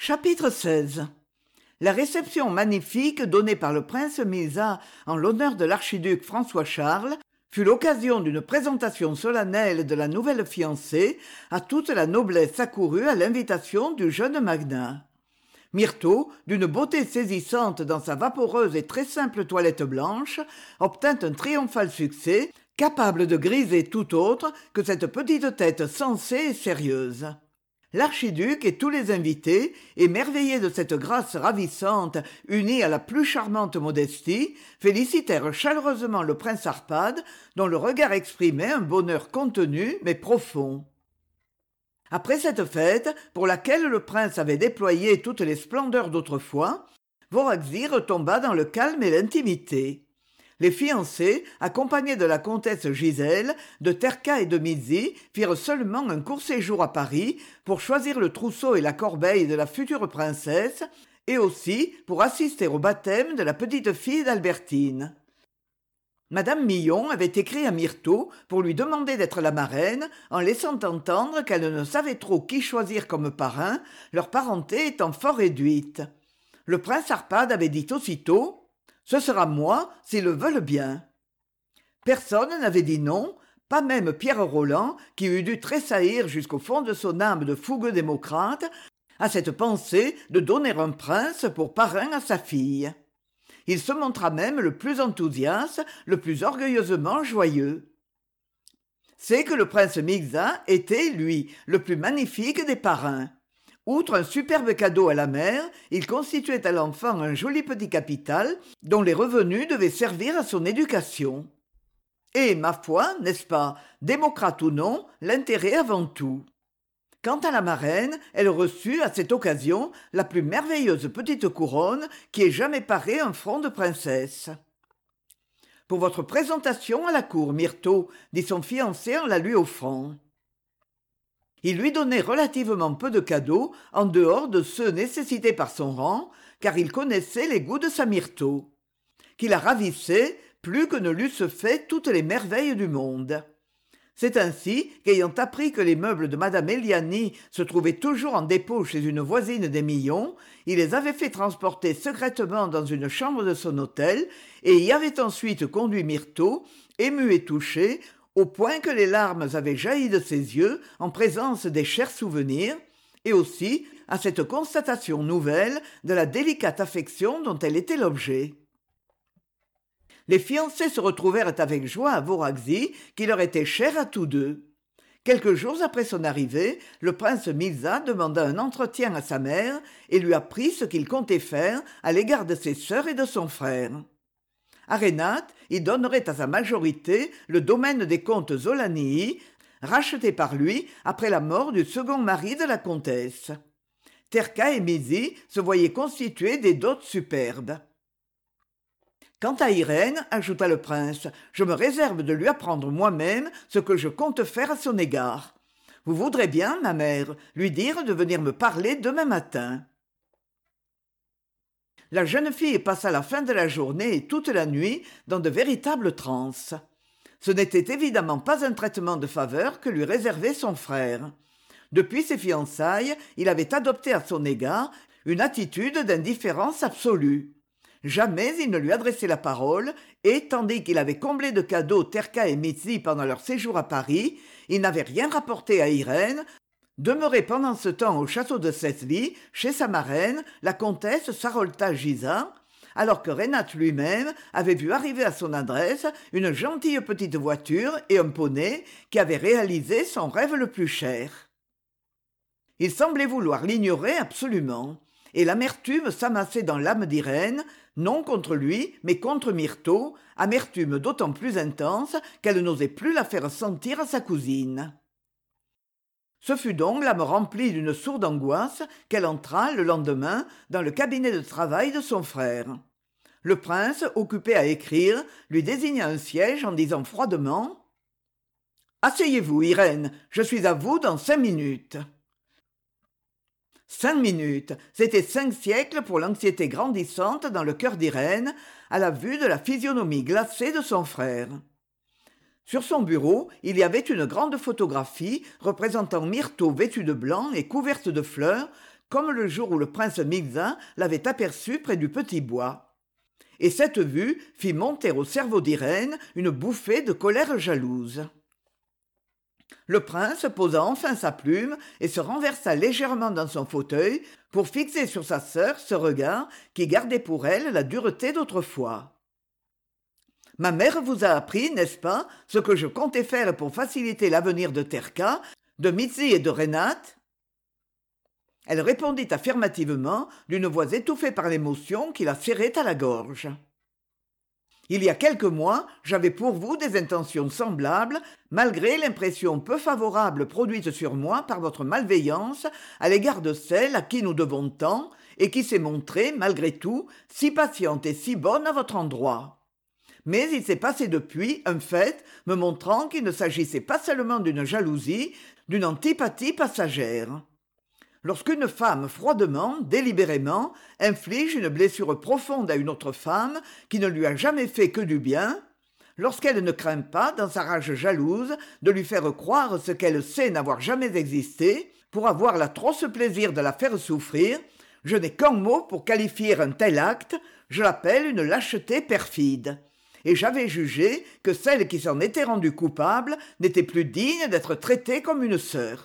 Chapitre 16. La réception magnifique donnée par le prince Mirza en l'honneur de l'archiduc François-Charles fut l'occasion d'une présentation solennelle de la nouvelle fiancée à toute la noblesse accourue à l'invitation du jeune magnat. Myrtho, d'une beauté saisissante dans sa vaporeuse et très simple toilette blanche, obtint un triomphal succès, capable de griser tout autre que cette petite tête sensée et sérieuse. L'archiduc et tous les invités, émerveillés de cette grâce ravissante unie à la plus charmante modestie, félicitèrent chaleureusement le prince Arpad, dont le regard exprimait un bonheur contenu mais profond. Après cette fête, pour laquelle le prince avait déployé toutes les splendeurs d'autrefois, Voragsi retomba dans le calme et l'intimité. Les fiancés, accompagnés de la comtesse Gisèle, de Terka et de Mizzi, firent seulement un court séjour à Paris pour choisir le trousseau et la corbeille de la future princesse, et aussi pour assister au baptême de la petite fille d'Albertine. Madame Millon avait écrit à Myrtho pour lui demander d'être la marraine, en laissant entendre qu'elle ne savait trop qui choisir comme parrain, leur parenté étant fort réduite. Le prince Arpad avait dit aussitôt « Ce sera moi, s'ils le veulent bien ». Personne n'avait dit non, pas même Pierre Roland, qui eût dû tressaillir jusqu'au fond de son âme de fougueux démocrate, à cette pensée de donner un prince pour parrain à sa fille. Il se montra même le plus enthousiaste, le plus orgueilleusement joyeux. C'est que le prince Mirza était, lui, le plus magnifique des parrains. Outre un superbe cadeau à la mère, il constituait à l'enfant un joli petit capital dont les revenus devaient servir à son éducation. Et, ma foi, n'est-ce pas, démocrate ou non, l'intérêt avant tout. Quant à la marraine, elle reçut, à cette occasion, la plus merveilleuse petite couronne qui ait jamais paré un front de princesse. « Pour votre présentation à la cour, Myrtho, dit son fiancé en la lui offrant. Il lui donnait relativement peu de cadeaux, en dehors de ceux nécessités par son rang, car il connaissait les goûts de sa Myrtho, qui la ravissait plus que ne l'eussent fait toutes les merveilles du monde. C'est ainsi qu'ayant appris que les meubles de madame Eliani se trouvaient toujours en dépôt chez une voisine des Millons, il les avait fait transporter secrètement dans une chambre de son hôtel et y avait ensuite conduit Myrtho, émue et touchée, au point que les larmes avaient jailli de ses yeux en présence des chers souvenirs, et aussi à cette constatation nouvelle de la délicate affection dont elle était l'objet. Les fiancés se retrouvèrent avec joie à Voragsi, qui leur était cher à tous deux. Quelques jours après son arrivée, le prince Mirza demanda un entretien à sa mère et lui apprit ce qu'il comptait faire à l'égard de ses sœurs et de son frère. À Rhénat, il donnerait à sa majorité le domaine des comtes Zolanii, racheté par lui après la mort du second mari de la comtesse. Terka et Mizzi se voyaient constituer des dots superbes. Quant à Irène, ajouta le prince, je me réserve de lui apprendre moi-même ce que je compte faire à son égard. Vous voudrez bien, ma mère, lui dire de venir me parler demain matin. La jeune fille passa la fin de la journée et toute la nuit dans de véritables transes. Ce n'était évidemment pas un traitement de faveur que lui réservait son frère. Depuis ses fiançailles, il avait adopté à son égard une attitude d'indifférence absolue. Jamais il ne lui adressait la parole, et, tandis qu'il avait comblé de cadeaux Terka et Mizzi pendant leur séjour à Paris, il n'avait rien rapporté à Irène, demeuré pendant ce temps au château de Cesly, chez sa marraine, la comtesse Sarolta Giza, alors que Rhénat lui-même avait vu arriver à son adresse une gentille petite voiture et un poney qui avaient réalisé son rêve le plus cher. Il semblait vouloir l'ignorer absolument, et l'amertume s'amassait dans l'âme d'Irène, non contre lui, mais contre Myrtho, amertume d'autant plus intense qu'elle n'osait plus la faire sentir à sa cousine. Ce fut donc l'âme remplie d'une sourde angoisse qu'elle entra, le lendemain, dans le cabinet de travail de son frère. Le prince, occupé à écrire, lui désigna un siège en disant froidement « Asseyez-vous, Irène, je suis à vous dans 5 minutes. » 5 minutes, c'était 5 siècles pour l'anxiété grandissante dans le cœur d'Irène, à la vue de la physionomie glacée de son frère. Sur son bureau, il y avait une grande photographie représentant Myrtho vêtue de blanc et couverte de fleurs, comme le jour où le prince Mylsa l'avait aperçu près du petit bois. Et cette vue fit monter au cerveau d'Irène une bouffée de colère jalouse. Le prince posa enfin sa plume et se renversa légèrement dans son fauteuil pour fixer sur sa sœur ce regard qui gardait pour elle la dureté d'autrefois. « Ma mère vous a appris, n'est-ce pas, ce que je comptais faire pour faciliter l'avenir de Terka, de Mitzi et de Renate ?» Elle répondit affirmativement d'une voix étouffée par l'émotion qui la serrait à la gorge. Il y a quelques mois, j'avais pour vous des intentions semblables, malgré l'impression peu favorable produite sur moi par votre malveillance à l'égard de celle à qui nous devons tant et qui s'est montrée, malgré tout, si patiente et si bonne à votre endroit. Mais il s'est passé depuis un fait me montrant qu'il ne s'agissait pas seulement d'une jalousie, d'une antipathie passagère. Lorsqu'une femme froidement, délibérément, inflige une blessure profonde à une autre femme qui ne lui a jamais fait que du bien, lorsqu'elle ne craint pas, dans sa rage jalouse, de lui faire croire ce qu'elle sait n'avoir jamais existé, pour avoir l'atroce plaisir de la faire souffrir, je n'ai qu'un mot pour qualifier un tel acte, je l'appelle une lâcheté perfide. Et j'avais jugé que celle qui s'en était rendue coupable n'était plus digne d'être traitée comme une sœur.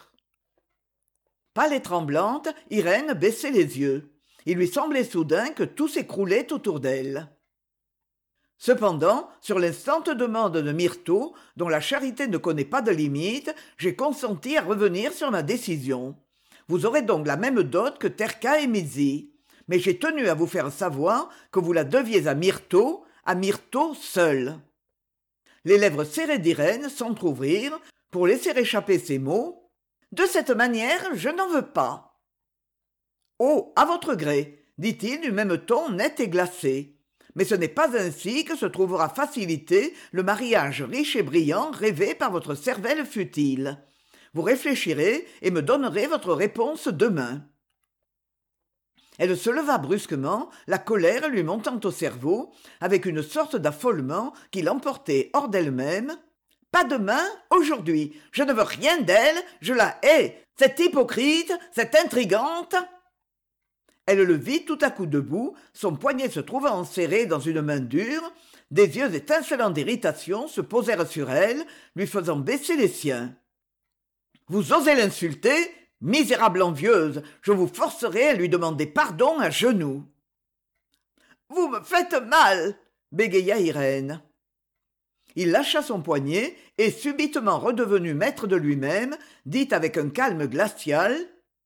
Pâle et tremblante, Irène baissait les yeux. Il lui semblait soudain que tout s'écroulait autour d'elle. Cependant, sur l'instante demande de Myrtho, dont la charité ne connaît pas de limite, j'ai consenti à revenir sur ma décision. Vous aurez donc la même dot que Terka et Mitzi. Mais j'ai tenu à vous faire savoir que vous la deviez à Myrtho seule. Les lèvres serrées d'Irène s'entr'ouvrirent pour laisser échapper ces mots. De cette manière, je n'en veux pas. Oh, à votre gré, dit-il du même ton net et glacé. Mais ce n'est pas ainsi que se trouvera facilité le mariage riche et brillant rêvé par votre cervelle futile. Vous réfléchirez et me donnerez votre réponse demain. Elle se leva brusquement, la colère lui montant au cerveau, avec une sorte d'affolement qui l'emportait hors d'elle-même. Pas demain, aujourd'hui. Je ne veux rien d'elle, je la hais. Cette hypocrite, cette intrigante. Elle le vit tout à coup debout, son poignet se trouvant enserré dans une main dure. Des yeux étincelants d'irritation se posèrent sur elle, lui faisant baisser les siens. « Vous osez l'insulter ? Misérable envieuse, je vous forcerai à lui demander pardon à genoux. »« Vous me faites mal !» bégaya Irène. Il lâcha son poignet et, subitement redevenu maître de lui-même, dit avec un calme glacial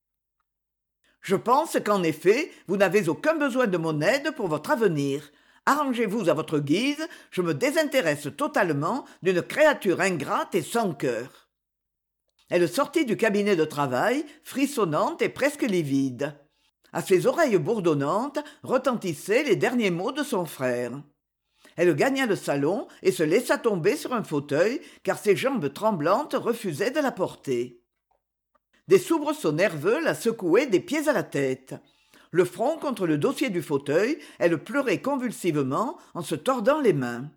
« Je pense qu'en effet, vous n'avez aucun besoin de mon aide pour votre avenir. Arrangez-vous à votre guise, je me désintéresse totalement d'une créature ingrate et sans cœur. » Elle sortit du cabinet de travail, frissonnante et presque livide. À ses oreilles bourdonnantes retentissaient les derniers mots de son frère. Elle gagna le salon et se laissa tomber sur un fauteuil, car ses jambes tremblantes refusaient de la porter. Des soubresauts nerveux la secouaient des pieds à la tête. Le front contre le dossier du fauteuil, elle pleurait convulsivement en se tordant les mains.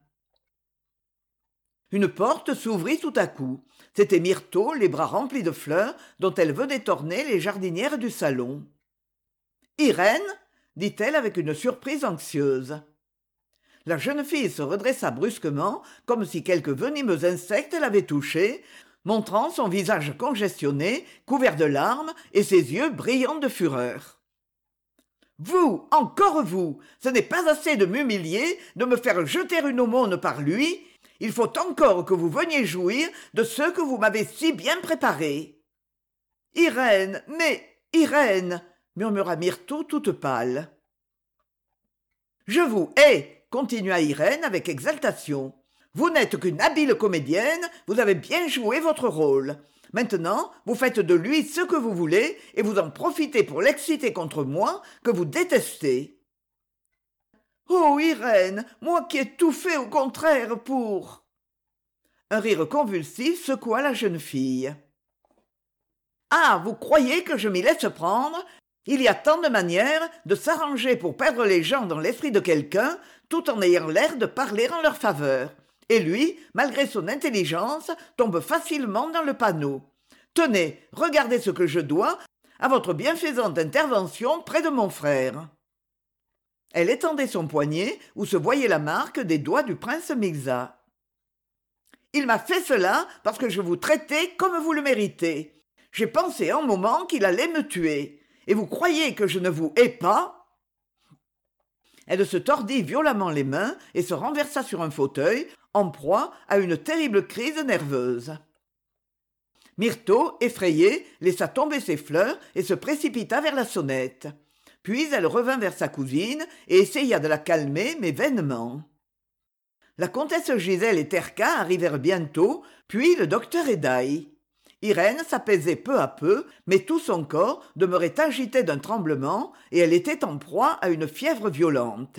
Une porte s'ouvrit tout à coup. C'était Myrtho, les bras remplis de fleurs, dont elle venait orner les jardinières du salon. « Irène ?» dit-elle avec une surprise anxieuse. La jeune fille se redressa brusquement, comme si quelque venimeux insecte l'avait touchée, montrant son visage congestionné, couvert de larmes, et ses yeux brillants de fureur. « Vous, encore vous, ce n'est pas assez de m'humilier, de me faire jeter une aumône par lui. Il faut encore que vous veniez jouir de ce que vous m'avez si bien préparé. »« Irène, mais Irène !» murmura Myrtho toute pâle. « Je vous hais !» continua Irène avec exaltation. « Vous n'êtes qu'une habile comédienne, vous avez bien joué votre rôle. Maintenant, vous faites de lui ce que vous voulez et vous en profitez pour l'exciter contre moi, que vous détestez. » « Oh, Irène, moi qui ai tout fait au contraire pour... » Un rire convulsif secoua la jeune fille. « Ah, vous croyez que je m'y laisse prendre ? Il y a tant de manières de s'arranger pour perdre les gens dans l'esprit de quelqu'un, tout en ayant l'air de parler en leur faveur. Et lui, malgré son intelligence, tombe facilement dans le panneau. Tenez, regardez ce que je dois à votre bienfaisante intervention près de mon frère. » Elle étendait son poignet où se voyait la marque des doigts du prince Mirza. « Il m'a fait cela parce que je vous traitais comme vous le méritez. J'ai pensé un moment qu'il allait me tuer. Et vous croyez que je ne vous hais pas ?» Elle se tordit violemment les mains et se renversa sur un fauteuil, en proie à une terrible crise nerveuse. Myrtho, effrayée, laissa tomber ses fleurs et se précipita vers la sonnette. Puis elle revint vers sa cousine et essaya de la calmer, mais vainement. La comtesse Gisèle et Terka arrivèrent bientôt, puis le docteur Hédaï. Irène s'apaisait peu à peu, mais tout son corps demeurait agité d'un tremblement et elle était en proie à une fièvre violente.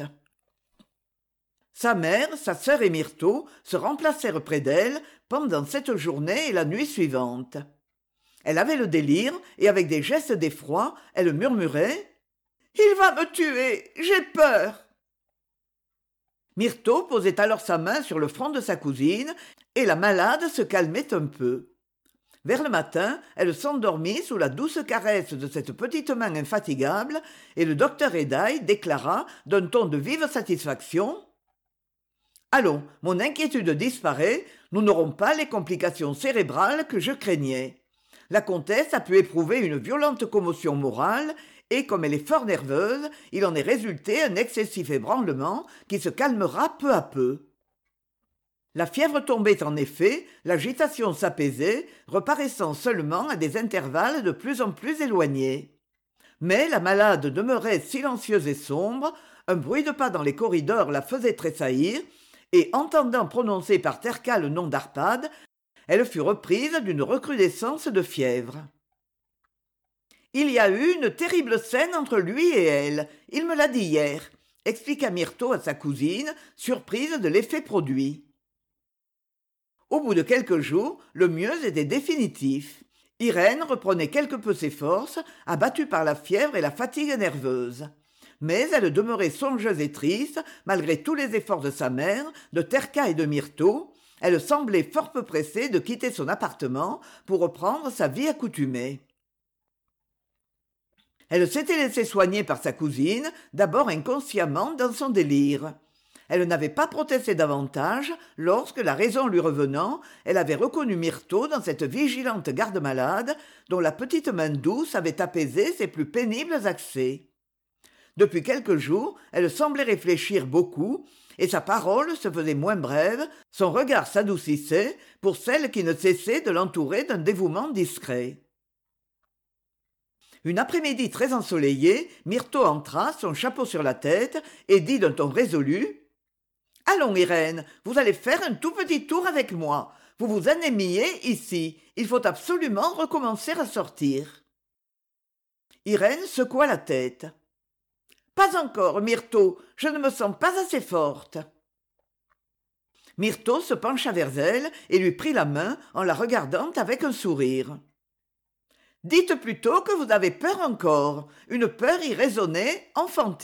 Sa mère, sa sœur et Myrtho se remplacèrent près d'elle pendant cette journée et la nuit suivante. Elle avait le délire et avec des gestes d'effroi, elle murmurait « Il va me tuer, j'ai peur !» Myrtho posait alors sa main sur le front de sa cousine et la malade se calmait un peu. Vers le matin, elle s'endormit sous la douce caresse de cette petite main infatigable et le docteur Hédaï déclara d'un ton de vive satisfaction « Allons, mon inquiétude disparaît, nous n'aurons pas les complications cérébrales que je craignais. La comtesse a pu éprouver une violente commotion morale et comme elle est fort nerveuse, il en est résulté un excessif ébranlement qui se calmera peu à peu. » La fièvre tombait en effet, l'agitation s'apaisait, reparaissant seulement à des intervalles de plus en plus éloignés. Mais la malade demeurait silencieuse et sombre, un bruit de pas dans les corridors la faisait tressaillir, et entendant prononcer par Terka le nom d'Arpad, elle fut reprise d'une recrudescence de fièvre. « Il y a eu une terrible scène entre lui et elle, il me l'a dit hier, » expliqua Myrtho à sa cousine, surprise de l'effet produit. Au bout de quelques jours, le mieux était définitif. Irène reprenait quelque peu ses forces, abattue par la fièvre et la fatigue nerveuse. Mais elle demeurait songeuse et triste, malgré tous les efforts de sa mère, de Terka et de Myrtho. Elle semblait fort peu pressée de quitter son appartement pour reprendre sa vie accoutumée. Elle s'était laissée soigner par sa cousine, d'abord inconsciemment dans son délire. Elle n'avait pas protesté davantage lorsque, la raison lui revenant, elle avait reconnu Myrtho dans cette vigilante garde-malade dont la petite main douce avait apaisé ses plus pénibles accès. Depuis quelques jours, elle semblait réfléchir beaucoup, et sa parole se faisait moins brève, son regard s'adoucissait pour celle qui ne cessait de l'entourer d'un dévouement discret. Une après-midi très ensoleillée, Myrtho entra, son chapeau sur la tête, et dit d'un ton résolu « Allons, Irène, vous allez faire un tout petit tour avec moi. Vous vous anémiez ici. Il faut absolument recommencer à sortir. » Irène secoua la tête. « Pas encore, Myrtho, je ne me sens pas assez forte. » Myrtho se pencha vers elle et lui prit la main en la regardant avec un sourire. « Dites plutôt que vous avez peur encore, une peur irraisonnée, enfantine. »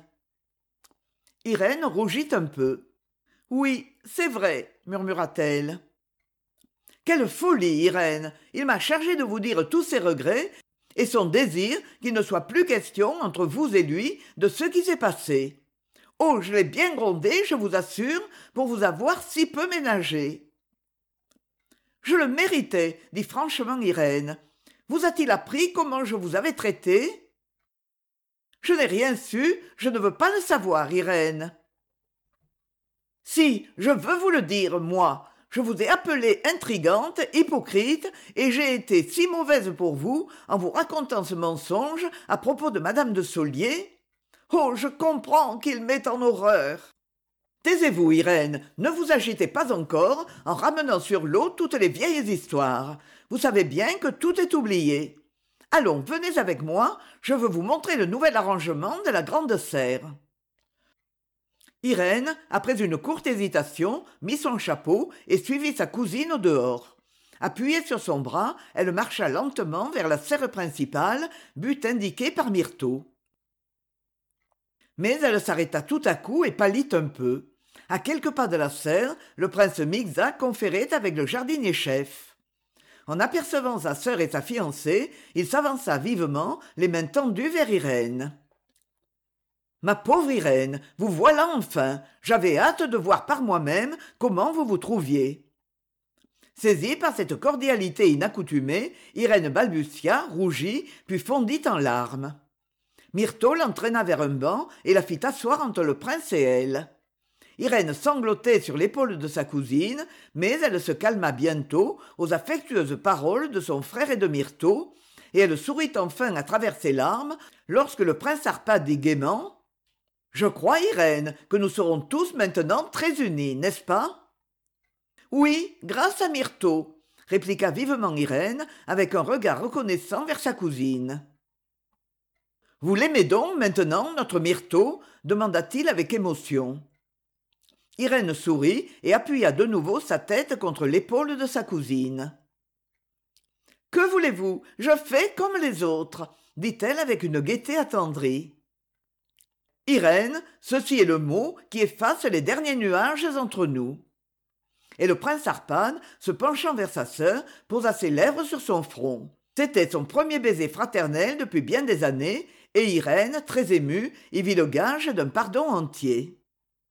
Irène rougit un peu. « Oui, c'est vrai, » murmura-t-elle. « Quelle folie, Irène! Il m'a chargé de vous dire tous ses regrets et son désir qu'il ne soit plus question entre vous et lui de ce qui s'est passé. Oh, je l'ai bien grondé, je vous assure, pour vous avoir si peu ménagé. »« Je le méritais, » dit franchement Irène. « Vous a-t-il appris comment je vous avais traité ?»« Je n'ai rien su, je ne veux pas le savoir, Irène. » « Si, je veux vous le dire, moi. Je vous ai appelée intrigante, hypocrite, et j'ai été si mauvaise pour vous en vous racontant ce mensonge à propos de madame de Saulier. Oh, je comprends qu'il m'est en horreur. Taisez-vous, Irène, ne vous agitez pas encore en ramenant sur l'eau toutes les vieilles histoires. Vous savez bien que tout est oublié. Allons, venez avec moi, je veux vous montrer le nouvel arrangement de la grande serre. » Irène, après une courte hésitation, mit son chapeau et suivit sa cousine au dehors. Appuyée sur son bras, elle marcha lentement vers la serre principale, but indiqué par Myrtho. Mais elle s'arrêta tout à coup et pâlit un peu. À quelques pas de la serre, le prince Mirza conférait avec le jardinier-chef. En apercevant sa sœur et sa fiancée, il s'avança vivement, les mains tendues vers Irène. « Ma pauvre Irène, vous voilà enfin. J'avais hâte de voir par moi-même comment vous vous trouviez. » Saisie par cette cordialité inaccoutumée, Irène balbutia, rougit, puis fondit en larmes. Myrtho l'entraîna vers un banc et la fit asseoir entre le prince et elle. Irène sanglotait sur l'épaule de sa cousine, mais elle se calma bientôt aux affectueuses paroles de son frère et de Myrtho, et elle sourit enfin à travers ses larmes lorsque le prince Arpad dit gaiement « Je crois, Irène, que nous serons tous maintenant très unis, n'est-ce pas ?» « Oui, grâce à Myrtho, » répliqua vivement Irène avec un regard reconnaissant vers sa cousine. « Vous l'aimez donc maintenant, notre Myrtho ?» demanda-t-il avec émotion. Irène sourit et appuya de nouveau sa tête contre l'épaule de sa cousine. « Que voulez-vous ? Je fais comme les autres, » dit-elle avec une gaieté attendrie. « Irène, ceci est le mot qui efface les derniers nuages entre nous. » Et le prince Arpad, se penchant vers sa sœur, posa ses lèvres sur son front. C'était son premier baiser fraternel depuis bien des années, et Irène, très émue, y vit le gage d'un pardon entier.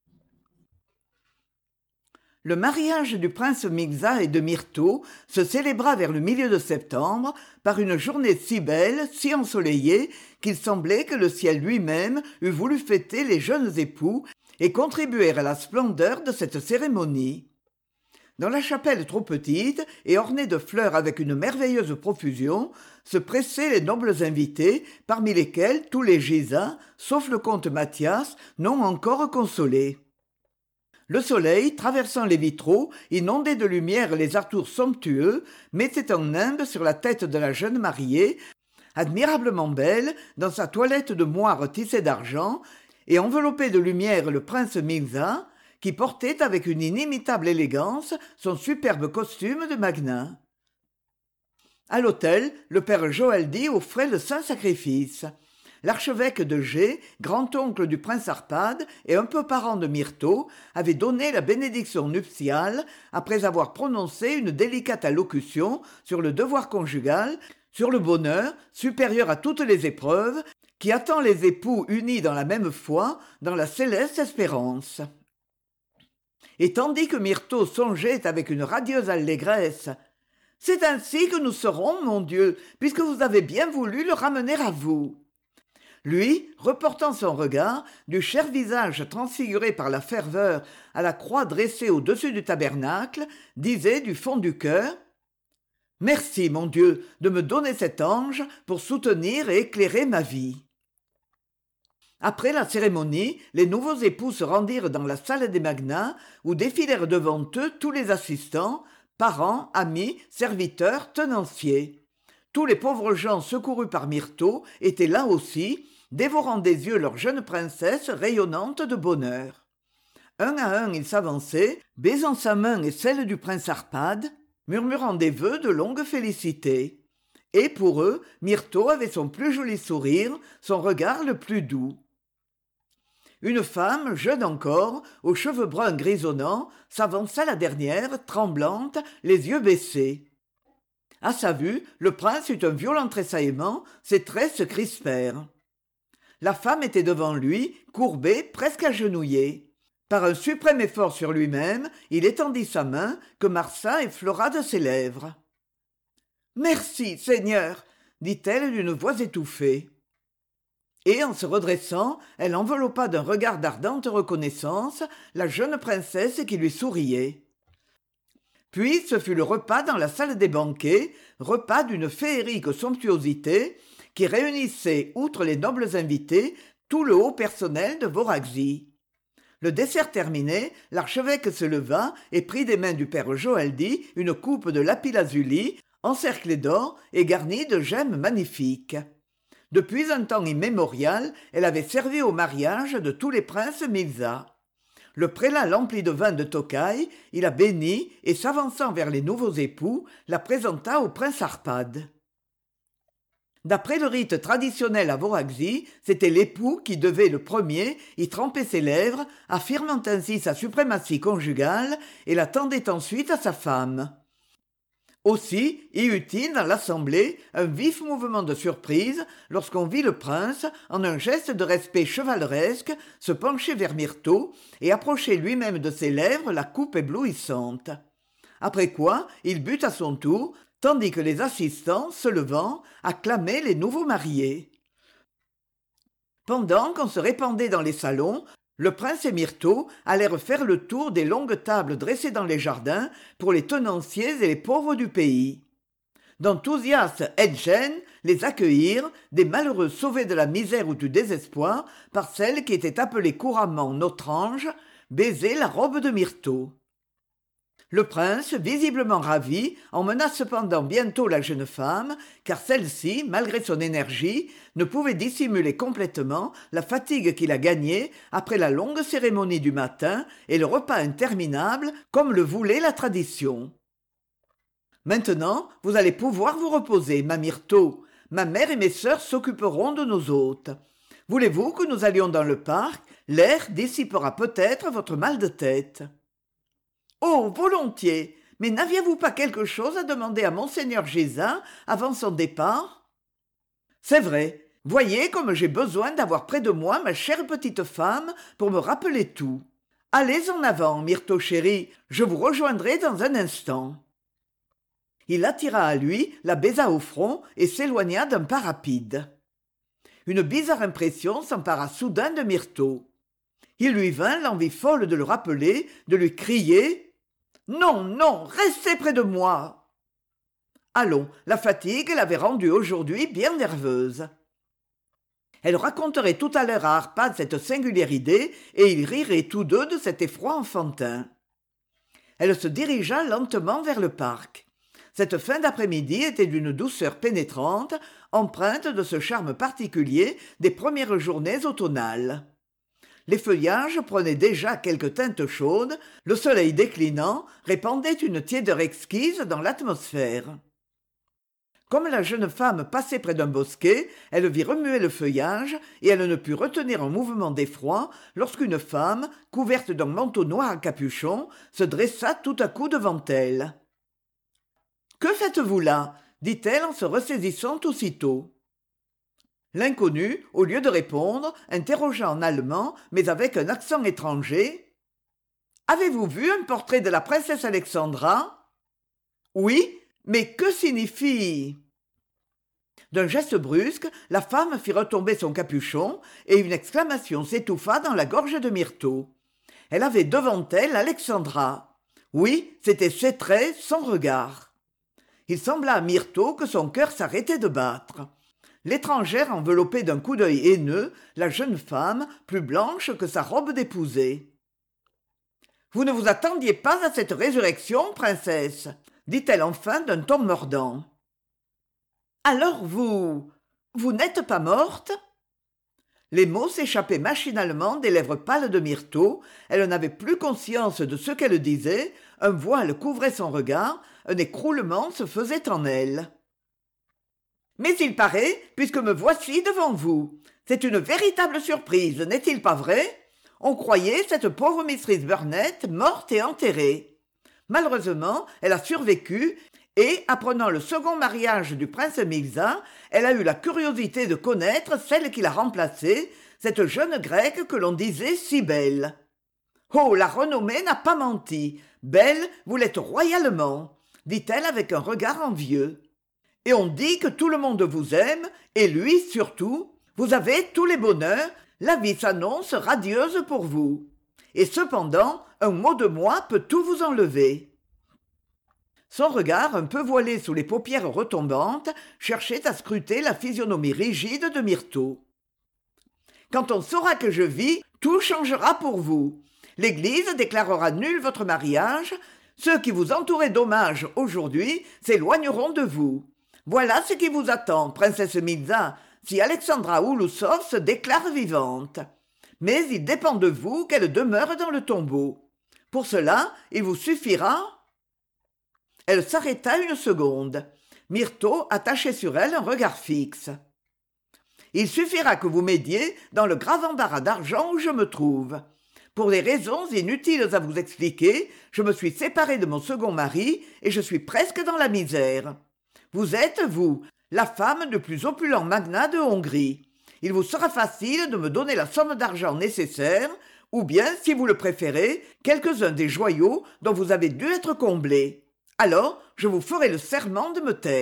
Le mariage du prince Mixa et de Myrtho se célébra vers le milieu de septembre par une journée si belle, si ensoleillée, qu'il semblait que le ciel lui-même eût voulu fêter les jeunes époux et contribuer à la splendeur de cette cérémonie. Dans la chapelle trop petite et ornée de fleurs avec une merveilleuse profusion, se pressaient les nobles invités, parmi lesquels tous les Gisas, sauf le comte Mathias, non encore consolés. Le soleil, traversant les vitraux, inondait de lumière les artours somptueux, mettait un nimbe sur la tête de la jeune mariée, admirablement belle, dans sa toilette de moire tissée d'argent, et enveloppait de lumière le prince Mixa, qui portait avec une inimitable élégance son superbe costume de magnat. À l'autel, le père Joaldi offrait le saint sacrifice. L'archevêque de Gers, grand-oncle du prince Arpad et un peu parent de Myrtho, avait donné la bénédiction nuptiale après avoir prononcé une délicate allocution sur le devoir conjugal, sur le bonheur, supérieur à toutes les épreuves, qui attend les époux unis dans la même foi, dans la céleste espérance. Et tandis que Myrtho songeait avec une radieuse allégresse « C'est ainsi que nous serons, mon Dieu, puisque vous avez bien voulu le ramener à vous. » Lui, reportant son regard du cher visage transfiguré par la ferveur à la croix dressée au-dessus du tabernacle, disait du fond du cœur « Merci, mon Dieu, de me donner cet ange pour soutenir et éclairer ma vie. » Après la cérémonie, les nouveaux époux se rendirent dans la salle des magnats, où défilèrent devant eux tous les assistants, parents, amis, serviteurs, tenanciers. Tous les pauvres gens secourus par Myrtho étaient là aussi, dévorant des yeux leur jeune princesse rayonnante de bonheur. Un à un ils s'avançaient, baisant sa main et celle du prince Arpad, murmurant des vœux de longue félicité. Et pour eux, Myrtho avait son plus joli sourire, son regard le plus doux. Une femme, jeune encore, aux cheveux bruns grisonnants, s'avança la dernière, tremblante, les yeux baissés. À sa vue, le prince eut un violent tressaillement, ses traits se crispèrent. La femme était devant lui, courbée, presque agenouillée. Par un suprême effort sur lui-même, il étendit sa main, que Marsa effleura de ses lèvres. « Merci, Seigneur !» dit-elle d'une voix étouffée. Et, en se redressant, elle enveloppa d'un regard d'ardente reconnaissance la jeune princesse qui lui souriait. Puis ce fut le repas dans la salle des banquets, repas d'une féerique somptuosité qui réunissait, outre les nobles invités, tout le haut personnel de Voraxie. Le dessert terminé, l'archevêque se leva et prit des mains du père Joaldi une coupe de lapis-lazuli, encerclée d'or et garnie de gemmes magnifiques. Depuis un temps immémorial, elle avait servi au mariage de tous les princes Mixa. Le prélat l'emplit de vin de Tokai, il la bénit et, s'avançant vers les nouveaux époux, la présenta au prince Arpad. D'après le rite traditionnel à Voraxie, c'était l'époux qui devait le premier y tremper ses lèvres, affirmant ainsi sa suprématie conjugale, et la tendait ensuite à sa femme. Aussi y eut-il dans l'assemblée un vif mouvement de surprise lorsqu'on vit le prince, en un geste de respect chevaleresque, se pencher vers Myrtho et approcher lui-même de ses lèvres la coupe éblouissante. Après quoi il but à son tour, tandis que les assistants, se levant, acclamaient les nouveaux mariés. Pendant qu'on se répandait dans les salons, le prince et Myrtho allèrent faire le tour des longues tables dressées dans les jardins pour les tenanciers et les pauvres du pays. D'enthousiastes aides-gênes les accueillirent, des malheureux sauvés de la misère ou du désespoir par celle qui était appelée couramment notre ange, baiser la robe de Myrtho. Le prince, visiblement ravi, emmena cependant bientôt la jeune femme, car celle-ci, malgré son énergie, ne pouvait dissimuler complètement la fatigue qu'il a gagnée après la longue cérémonie du matin et le repas interminable, comme le voulait la tradition. « Maintenant, vous allez pouvoir vous reposer, ma Myrtho. Ma mère et mes sœurs s'occuperont de nos hôtes. Voulez-vous que nous allions dans le parc? L'air dissipera peut-être votre mal de tête. » « Oh, volontiers. Mais n'aviez-vous pas quelque chose à demander à monseigneur Géza avant son départ? C'est vrai. Voyez comme j'ai besoin d'avoir près de moi ma chère petite femme pour me rappeler tout. Allez en avant, Myrtho chérie, je vous rejoindrai dans un instant. » Il attira à lui, la baisa au front et s'éloigna d'un pas rapide. Une bizarre impression s'empara soudain de Myrtho. Il lui vint l'envie folle de le rappeler, de lui crier « Non, non, restez près de moi !» Allons, la fatigue l'avait rendue aujourd'hui bien nerveuse. Elle raconterait tout à l'heure à Arpad cette singulière idée, et ils riraient tous deux de cet effroi enfantin. Elle se dirigea lentement vers le parc. Cette fin d'après-midi était d'une douceur pénétrante, empreinte de ce charme particulier des premières journées automnales. Les feuillages prenaient déjà quelques teintes chaudes, le soleil déclinant répandait une tiédeur exquise dans l'atmosphère. Comme la jeune femme passait près d'un bosquet, elle vit remuer le feuillage et elle ne put retenir un mouvement d'effroi lorsqu'une femme, couverte d'un manteau noir à capuchon, se dressa tout à coup devant elle. « Que faites-vous là ?» dit-elle en se ressaisissant aussitôt. L'inconnu, au lieu de répondre, interrogea en allemand, mais avec un accent étranger. « Avez-vous vu un portrait de la princesse Alexandra ?»« Oui, mais que signifie ?» D'un geste brusque, la femme fit retomber son capuchon et une exclamation s'étouffa dans la gorge de Myrtho. Elle avait devant elle Alexandra. Oui, c'étaient ses traits, son regard. Il sembla à Myrtho que son cœur s'arrêtait de battre. L'étrangère enveloppait d'un coup d'œil haineux la jeune femme, plus blanche que sa robe d'épousée. « Vous ne vous attendiez pas à cette résurrection, princesse ?» dit-elle enfin d'un ton mordant. « Alors vous n'êtes pas morte ?» Les mots s'échappaient machinalement des lèvres pâles de Myrtho, elle n'avait plus conscience de ce qu'elle disait, un voile couvrait son regard, un écroulement se faisait en elle. « Mais il paraît, puisque me voici devant vous. C'est une véritable surprise, n'est-il pas vrai? On croyait cette pauvre Mistress Burnett morte et enterrée. Malheureusement, elle a survécu, et, apprenant le second mariage du prince Mirza, elle a eu la curiosité de connaître celle qui l'a remplacée, cette jeune grecque que l'on disait si belle. Oh, la renommée n'a pas menti. Belle, vous l'êtes royalement, dit-elle avec un regard envieux. Et on dit que tout le monde vous aime, et lui surtout. Vous avez tous les bonheurs, la vie s'annonce radieuse pour vous. Et cependant, un mot de moi peut tout vous enlever. » Son regard, un peu voilé sous les paupières retombantes, cherchait à scruter la physionomie rigide de Myrtho. « Quand on saura que je vis, tout changera pour vous. L'Église déclarera nul votre mariage. Ceux qui vous entouraient d'hommages aujourd'hui s'éloigneront de vous. Voilà ce qui vous attend, princesse Mirza, si Alexandra Oulousov se déclare vivante. Mais il dépend de vous qu'elle demeure dans le tombeau. Pour cela, il vous suffira... » Elle s'arrêta une seconde. Myrtho attachait sur elle un regard fixe. « Il suffira que vous m'aidiez dans le grave embarras d'argent où je me trouve. Pour des raisons inutiles à vous expliquer, je me suis séparée de mon second mari et je suis presque dans la misère. Vous êtes, vous, la femme du plus opulent magnat de Hongrie. Il vous sera facile de me donner la somme d'argent nécessaire, ou bien, si vous le préférez, quelques-uns des joyaux dont vous avez dû être comblé. Alors, je vous ferai le serment de me taire. »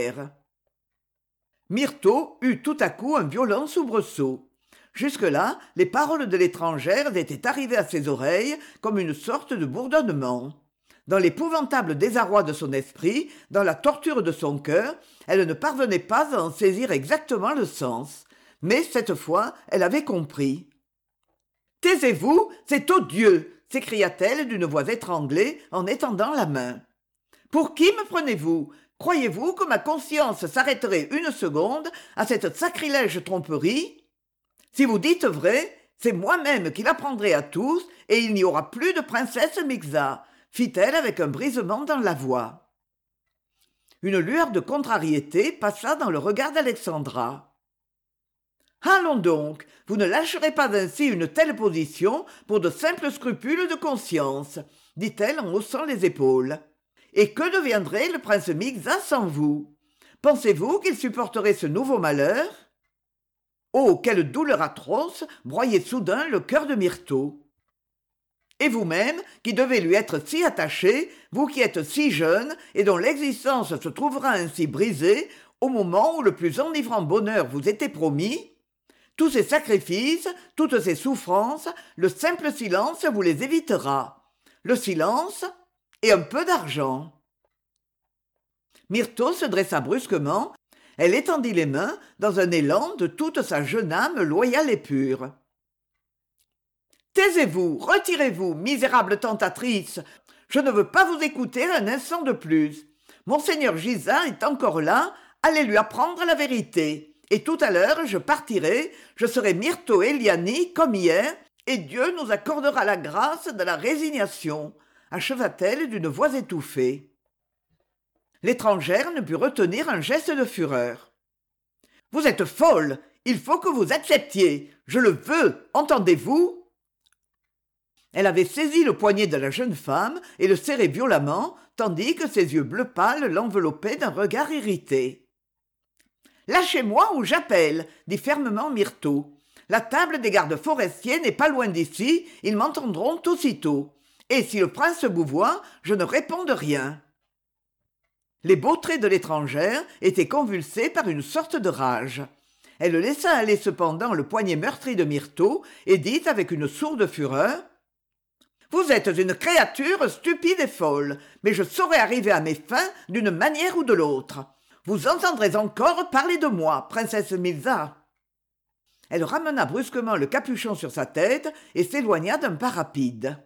Myrtho eut tout à coup un violent soubresaut. Jusque-là, les paroles de l'étrangère étaient arrivées à ses oreilles comme une sorte de bourdonnement. Dans l'épouvantable désarroi de son esprit, dans la torture de son cœur, elle ne parvenait pas à en saisir exactement le sens. Mais cette fois, elle avait compris. « Taisez-vous, c'est odieux !» s'écria-t-elle d'une voix étranglée en étendant la main. « Pour qui me prenez-vous ? Croyez-vous que ma conscience s'arrêterait une seconde à cette sacrilège tromperie ? Si vous dites vrai, c'est moi-même qui l'apprendrai à tous et il n'y aura plus de princesse Mixa, fit-elle avec un brisement dans la voix. Une lueur de contrariété passa dans le regard d'Alexandra. Allons donc, vous ne lâcherez pas ainsi une telle position pour de simples scrupules de conscience, dit-elle en haussant les épaules. Et que deviendrait le prince Mixa sans vous ? Pensez-vous qu'il supporterait ce nouveau malheur ? Oh, quelle douleur atroce broyait soudain le cœur de Myrtho. Et vous-même, qui devez lui être si attaché, vous qui êtes si jeune et dont l'existence se trouvera ainsi brisée au moment où le plus enivrant bonheur vous était promis, tous ces sacrifices, toutes ces souffrances, le simple silence vous les évitera. Le silence et un peu d'argent. Myrtho se dressa brusquement, elle étendit les mains dans un élan de toute sa jeune âme loyale et pure. « Taisez-vous, retirez-vous, misérable tentatrice, je ne veux pas vous écouter un instant de plus. Monseigneur Gisard est encore là, allez lui apprendre la vérité. Et tout à l'heure, je partirai, je serai Myrtho Eliani comme hier, et Dieu nous accordera la grâce de la résignation, acheva-t-elle d'une voix étouffée. L'étrangère ne put retenir un geste de fureur. « Vous êtes folle, il faut que vous acceptiez, je le veux, entendez-vous ?» Elle avait saisi le poignet de la jeune femme et le serrait violemment, tandis que ses yeux bleu pâle l'enveloppaient d'un regard irrité. « Lâchez-moi ou j'appelle, » dit fermement Myrtho. « La table des gardes forestiers n'est pas loin d'ici, ils m'entendront aussitôt. Et si le prince vous voit, je ne réponds de rien. » Les beaux traits de l'étrangère étaient convulsés par une sorte de rage. Elle laissa aller cependant le poignet meurtri de Myrtho et dit avec une sourde fureur « Vous êtes une créature stupide et folle, mais je saurai arriver à mes fins d'une manière ou de l'autre. Vous entendrez encore parler de moi, princesse Mixa. » Elle ramena brusquement le capuchon sur sa tête et s'éloigna d'un pas rapide.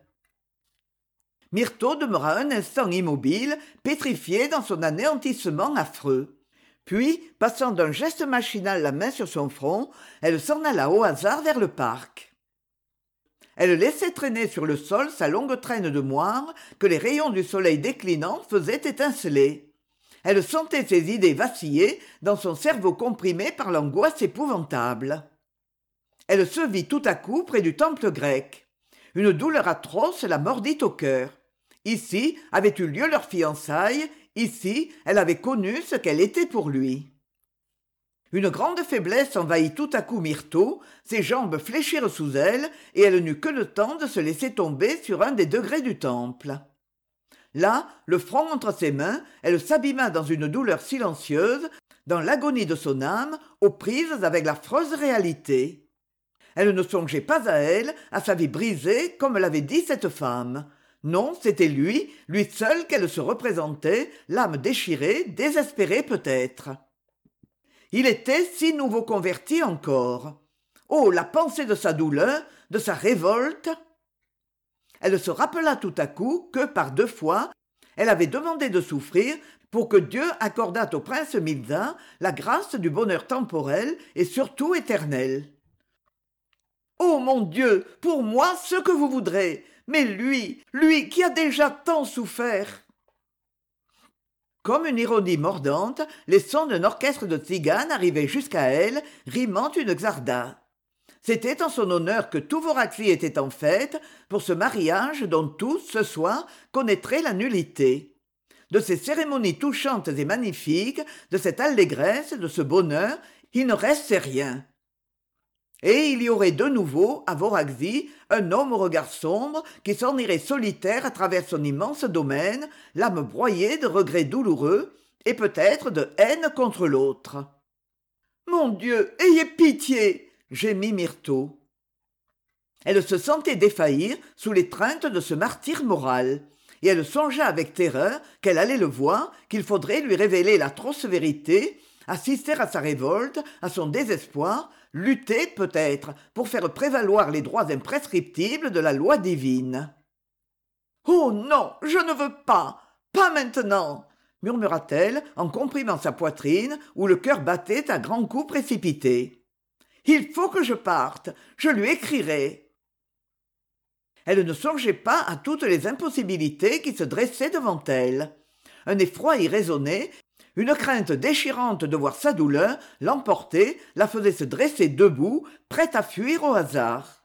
Myrtho demeura un instant immobile, pétrifiée dans son anéantissement affreux. Puis, passant d'un geste machinal la main sur son front, elle s'en alla au hasard vers le parc. Elle laissait traîner sur le sol sa longue traîne de moire que les rayons du soleil déclinant faisaient étinceler. Elle sentait ses idées vaciller dans son cerveau comprimé par l'angoisse épouvantable. Elle se vit tout à coup près du temple grec. Une douleur atroce la mordit au cœur. Ici avait eu lieu leur fiançailles, ici elle avait connu ce qu'elle était pour lui. Une grande faiblesse envahit tout à coup Myrtho, ses jambes fléchirent sous elle, et elle n'eut que le temps de se laisser tomber sur un des degrés du temple. Là, le front entre ses mains, elle s'abîma dans une douleur silencieuse, dans l'agonie de son âme, aux prises avec l'affreuse réalité. Elle ne songeait pas à elle, à sa vie brisée, comme l'avait dit cette femme. Non, c'était lui seul qu'elle se représentait, l'âme déchirée, désespérée peut-être. Il était si nouveau converti encore. Oh, la pensée de sa douleur, de sa révolte. Elle se rappela tout à coup que, par 2 fois, elle avait demandé de souffrir pour que Dieu accordât au prince Mixa la grâce du bonheur temporel et surtout éternel. « Oh mon Dieu, pour moi ce que vous voudrez, mais lui qui a déjà tant souffert !» Comme une ironie mordante, les sons d'un orchestre de tziganes arrivaient jusqu'à elle, rimant une xarda. C'était en son honneur que tout Voraxie était en fête pour ce mariage dont tous, ce soir, connaîtraient la nullité. De ces cérémonies touchantes et magnifiques, de cette allégresse, de ce bonheur, il ne restait rien. Et il y aurait de nouveau, à Voraxie, un homme au regard sombre qui s'en irait solitaire à travers son immense domaine, l'âme broyée de regrets douloureux et peut-être de haine contre l'autre. « Mon Dieu, ayez pitié !» gémit Myrtho. Elle se sentait défaillir sous l'étreinte de ce martyre moral, et elle songea avec terreur qu'elle allait le voir, qu'il faudrait lui révéler l'atroce vérité, assister à sa révolte, à son désespoir, lutter peut-être pour faire prévaloir les droits imprescriptibles de la loi divine. « Oh non, je ne veux pas, pas maintenant !» murmura-t-elle en comprimant sa poitrine où le cœur battait à grands coups précipités. « Il faut que je parte, je lui écrirai. » Elle ne songeait pas à toutes les impossibilités qui se dressaient devant elle. Un effroi irraisonné, une crainte déchirante de voir sa douleur l'emporter, la faisait se dresser debout, prête à fuir au hasard.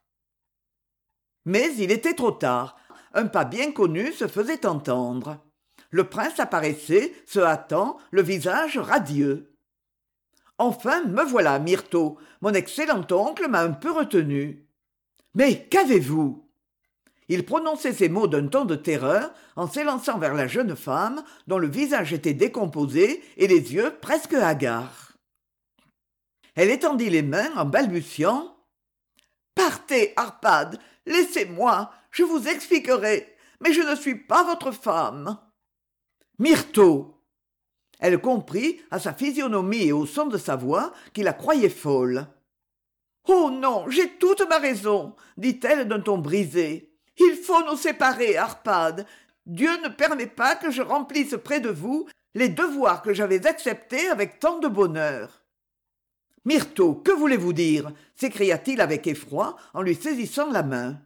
Mais il était trop tard. Un pas bien connu se faisait entendre. Le prince apparaissait, se hâtant, le visage radieux. « Enfin, me voilà, Myrtho. Mon excellent oncle m'a un peu retenu. »« Mais qu'avez-vous » Il prononçait ces mots d'un ton de terreur, en s'élançant vers la jeune femme, dont le visage était décomposé et les yeux presque hagards. Elle étendit les mains en balbutiant. « Partez, Arpade, laissez-moi, je vous expliquerai, mais je ne suis pas votre femme. » « Myrtho !» Elle comprit, à sa physionomie et au son de sa voix, qu'il la croyait folle. « Oh non, j'ai toute ma raison, dit-elle d'un ton brisé. Il faut nous séparer, Arpade. Dieu ne permet pas que je remplisse près de vous les devoirs que j'avais acceptés avec tant de bonheur. »« Myrtho, que voulez-vous dire » s'écria-t-il avec effroi en lui saisissant la main.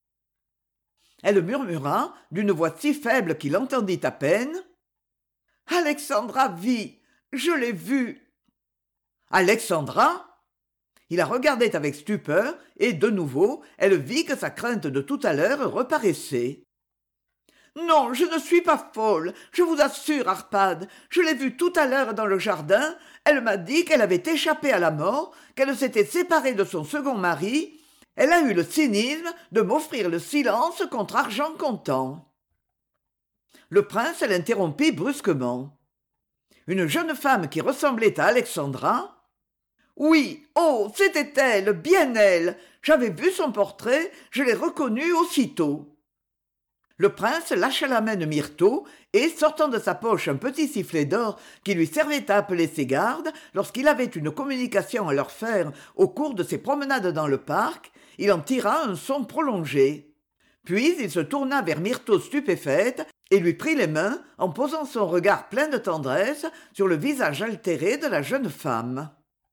Elle murmura, d'une voix si faible qu'il entendit à peine. « Alexandra vit, je l'ai vue. »« Alexandra ?» Il la regardait avec stupeur, et, de nouveau, elle vit que sa crainte de tout à l'heure reparaissait. « Non, je ne suis pas folle, je vous assure, Arpade, je l'ai vue tout à l'heure dans le jardin, elle m'a dit qu'elle avait échappé à la mort, qu'elle s'était séparée de son second mari, elle a eu le cynisme de m'offrir le silence contre argent comptant. » Le prince l'interrompit brusquement. Une jeune femme qui ressemblait à Alexandra. « Oui, oh, c'était elle, bien elle. J'avais vu son portrait, je l'ai reconnue aussitôt. » Le prince lâcha la main de Myrtho et, sortant de sa poche un petit sifflet d'or qui lui servait à appeler ses gardes lorsqu'il avait une communication à leur faire au cours de ses promenades dans le parc, il en tira un son prolongé. Puis il se tourna vers Myrtho stupéfaite et lui prit les mains en posant son regard plein de tendresse sur le visage altéré de la jeune femme.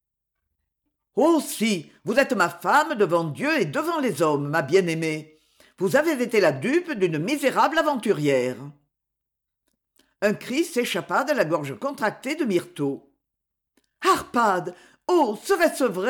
« Oh si, vous êtes ma femme devant Dieu et devant les hommes, ma bien-aimée. Vous avez été la dupe d'une misérable aventurière. » Un cri s'échappa de la gorge contractée de Myrtho. « Arpade, oh, serait-ce vrai ?»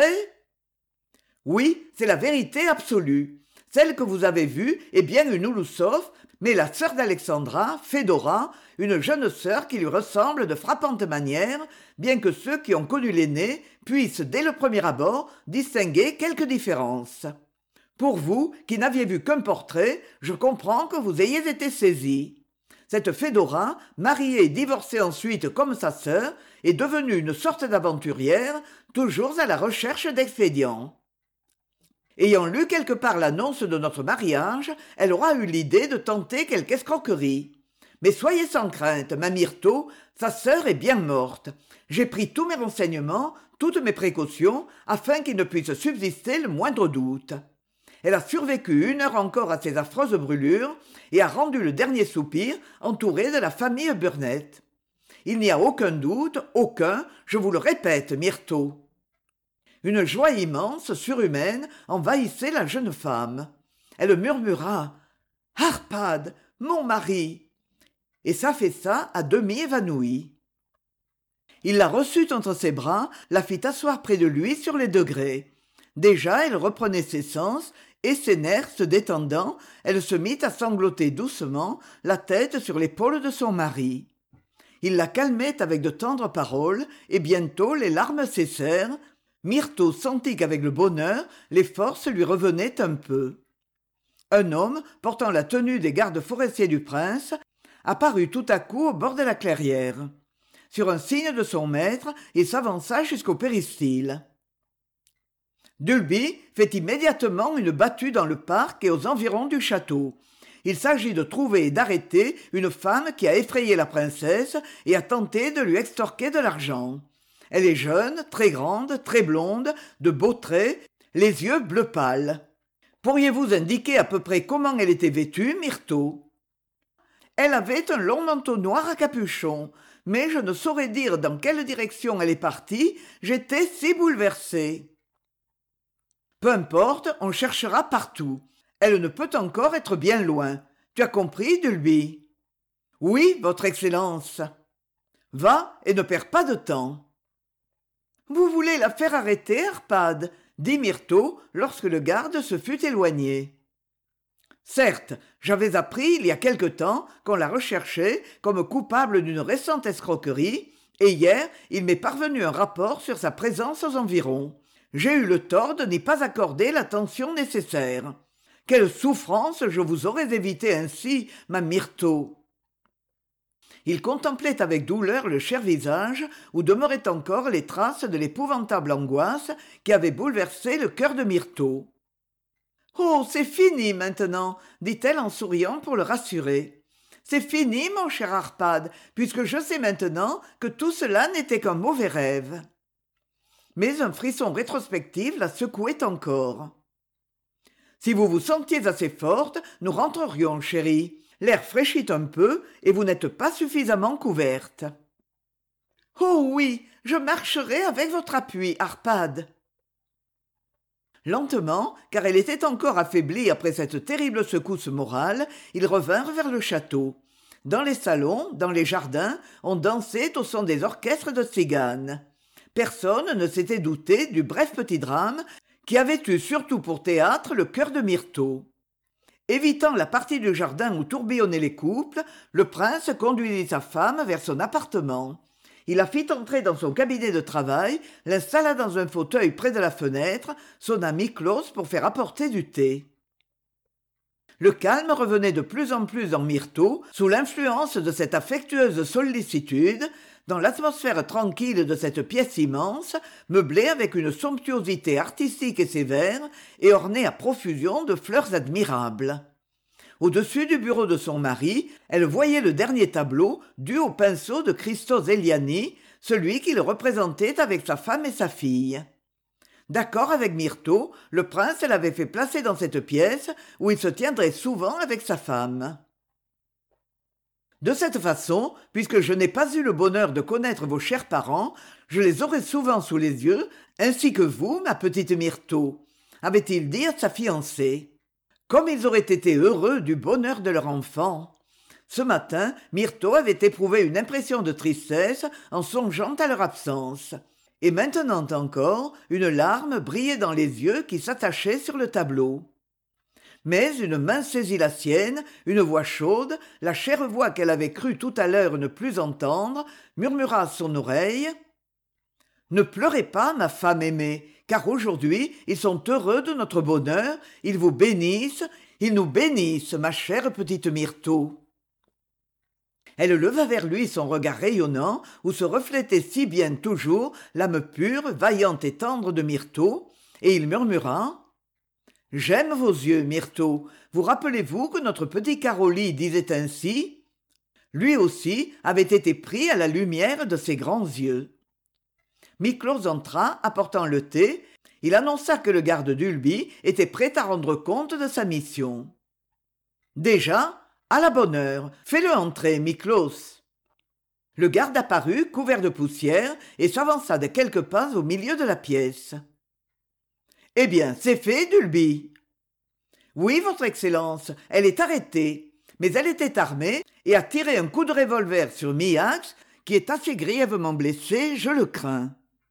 « Oui, c'est la vérité absolue. Celle que vous avez vue est bien une Ouloussoff, mais la sœur d'Alexandra, Fédora, une jeune sœur qui lui ressemble de frappantes manières, bien que ceux qui ont connu l'aînée puissent, dès le premier abord, distinguer quelques différences. Pour vous, qui n'aviez vu qu'un portrait, je comprends que vous ayez été saisi. Cette Fédora, mariée et divorcée ensuite comme sa sœur, est devenue une sorte d'aventurière, toujours à la recherche d'expédients. Ayant lu quelque part l'annonce de notre mariage, elle aura eu l'idée de tenter quelque escroquerie. Mais soyez sans crainte, ma Myrtho, sa sœur est bien morte. J'ai pris tous mes renseignements, toutes mes précautions, afin qu'il ne puisse subsister le moindre doute. Elle a survécu 1 heure encore à ces affreuses brûlures et a rendu le dernier soupir entourée de la famille Burnett. Il n'y a aucun doute, aucun, je vous le répète, Myrtho. » Une joie immense, surhumaine, envahissait la jeune femme. Elle murmura « Arpade, mon mari !» et s'affaissa à demi évanouie. Il la reçut entre ses bras, la fit asseoir près de lui sur les degrés. Déjà elle reprenait ses sens, et ses nerfs se détendant, elle se mit à sangloter doucement, la tête sur l'épaule de son mari. Il la calmait avec de tendres paroles, et bientôt les larmes cessèrent. Myrtho sentit qu'avec le bonheur, les forces lui revenaient un peu. Un homme, portant la tenue des gardes forestiers du prince, apparut tout à coup au bord de la clairière. Sur un signe de son maître, il s'avança jusqu'au péristyle. Dulby fait immédiatement une battue dans le parc et aux environs du château. Il s'agit de trouver et d'arrêter une femme qui a effrayé la princesse et a tenté de lui extorquer de l'argent. Elle est jeune, très grande, très blonde, de beaux traits, les yeux bleu pâle. Pourriez-vous indiquer à peu près comment elle était vêtue, Myrtho ? Elle avait un long manteau noir à capuchon, mais je ne saurais dire dans quelle direction elle est partie, j'étais si bouleversée. Peu importe, on cherchera partout. Elle ne peut encore être bien loin. Tu as compris, Dulby ? Oui, votre Excellence. Va et ne perds pas de temps. Vous voulez la faire arrêter, Arpad ? Dit Myrtho lorsque le garde se fut éloigné. Certes, j'avais appris il y a quelque temps qu'on la recherchait comme coupable d'une récente escroquerie, et hier il m'est parvenu un rapport sur sa présence aux environs. J'ai eu le tort de n'y pas accorder l'attention nécessaire. Quelle souffrance je vous aurais évité ainsi, ma Myrtho !» Il contemplait avec douleur le cher visage où demeuraient encore les traces de l'épouvantable angoisse qui avait bouleversé le cœur de Myrtho. « Oh, c'est fini maintenant, dit-elle en souriant pour le rassurer. C'est fini, mon cher Arpad, puisque je sais maintenant que tout cela n'était qu'un mauvais rêve. » Mais un frisson rétrospectif la secouait encore. « Si vous vous sentiez assez forte, nous rentrerions, chérie. L'air fraîchit un peu et vous n'êtes pas suffisamment couverte. »« Oh oui, je marcherai avec votre appui, Arpad. » Lentement, car elle était encore affaiblie après cette terrible secousse morale, ils revinrent vers le château. Dans les salons, dans les jardins, on dansait au son des orchestres de tziganes. Personne ne s'était douté du bref petit drame qui avait eu surtout pour théâtre le cœur de Myrtho. Évitant la partie du jardin où tourbillonnaient les couples, le prince conduisit sa femme vers son appartement. Il la fit entrer dans son cabinet de travail, l'installa dans un fauteuil près de la fenêtre, sonna Miklos pour faire apporter du thé. Le calme revenait de plus en plus dans Myrtho, sous l'influence de cette affectueuse sollicitude, dans l'atmosphère tranquille de cette pièce immense, meublée avec une somptuosité artistique et sévère, et ornée à profusion de fleurs admirables. Au-dessus du bureau de son mari, elle voyait le dernier tableau dû au pinceau de Christos Eliani, celui qui le représentait avec sa femme et sa fille. D'accord avec Myrtho, le prince l'avait fait placer dans cette pièce où il se tiendrait souvent avec sa femme. De cette façon, puisque je n'ai pas eu le bonheur de connaître vos chers parents, je les aurai souvent sous les yeux, ainsi que vous, ma petite Myrtho, avait-il dit à sa fiancée. Comme ils auraient été heureux du bonheur de leur enfant. Ce matin, Myrtho avait éprouvé une impression de tristesse en songeant à leur absence. Et maintenant encore, une larme brillait dans les yeux qui s'attachaient sur le tableau. Mais une main saisit la sienne, une voix chaude, la chère voix qu'elle avait cru tout à l'heure ne plus entendre, murmura à son oreille « Ne pleurez pas, ma femme aimée, car aujourd'hui ils sont heureux de notre bonheur, ils vous bénissent, ils nous bénissent, ma chère petite Myrtho. » Elle leva vers lui son regard rayonnant, où se reflétait si bien toujours l'âme pure, vaillante et tendre de Myrtho, et il murmura « J'aime vos yeux, Myrtho. Vous rappelez-vous que notre petit Caroli disait ainsi ?» Lui aussi avait été pris à la lumière de ses grands yeux. Miklos entra, apportant le thé. Il annonça que le garde d'Ulby était prêt à rendre compte de sa mission. « Déjà ? À la bonne heure. Fais-le entrer, Miklos. » Le garde apparut, couvert de poussière, et s'avança de quelques pas au milieu de la pièce. « Eh bien, c'est fait, Dulby. »« Oui, votre Excellence, elle est arrêtée, mais elle était armée et a tiré un coup de revolver sur Miax, qui est assez grièvement blessé, je le crains. »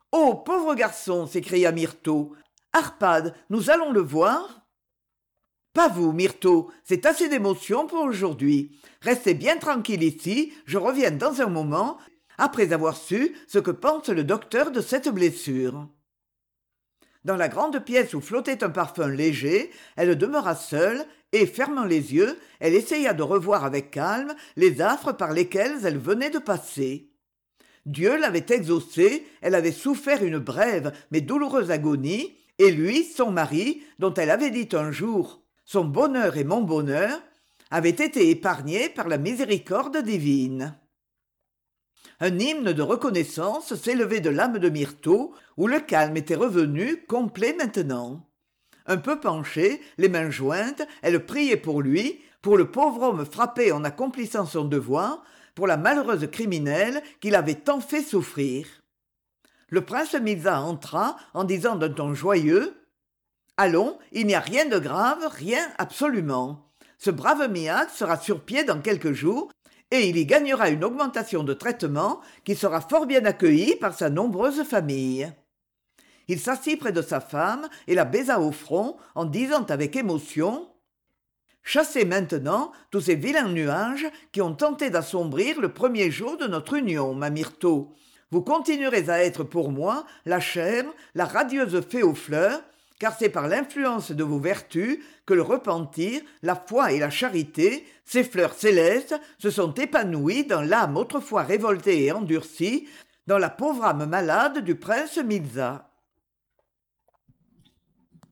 Oh, pauvre garçon, s'écria Myrtho. Arpade, nous allons le voir? Pas vous, Myrtho, c'est assez d'émotion pour aujourd'hui. Restez bien tranquille ici, je reviens dans un moment, après avoir su ce que pense le docteur de cette blessure. Dans la grande pièce où flottait un parfum léger, elle demeura seule, et, fermant les yeux, elle essaya de revoir avec calme les affres par lesquels elle venait de passer. Dieu l'avait exaucée, elle avait souffert une brève mais douloureuse agonie, et lui, son mari, dont elle avait dit un jour « Son bonheur est mon bonheur », avait été épargné par la miséricorde divine. Un hymne de reconnaissance s'élevait de l'âme de Myrtho, où le calme était revenu, complet maintenant. Un peu penchée, les mains jointes, elle priait pour lui, pour le pauvre homme frappé en accomplissant son devoir, pour la malheureuse criminelle qui l'avait tant fait souffrir. Le prince Misa entra en disant d'un ton joyeux « Allons, il n'y a rien de grave, rien absolument. Ce brave Miak sera sur pied dans quelques jours, et il y gagnera une augmentation de traitement qui sera fort bien accueillie par sa nombreuse famille. » Il s'assit près de sa femme et la baisa au front en disant avec émotion « Chassez maintenant tous ces vilains nuages qui ont tenté d'assombrir le premier jour de notre union, ma Myrtho. Vous continuerez à être pour moi la chère, la radieuse fée aux fleurs, car c'est par l'influence de vos vertus que le repentir, la foi et la charité, ces fleurs célestes, se sont épanouies dans l'âme autrefois révoltée et endurcie, dans la pauvre âme malade du prince Milza.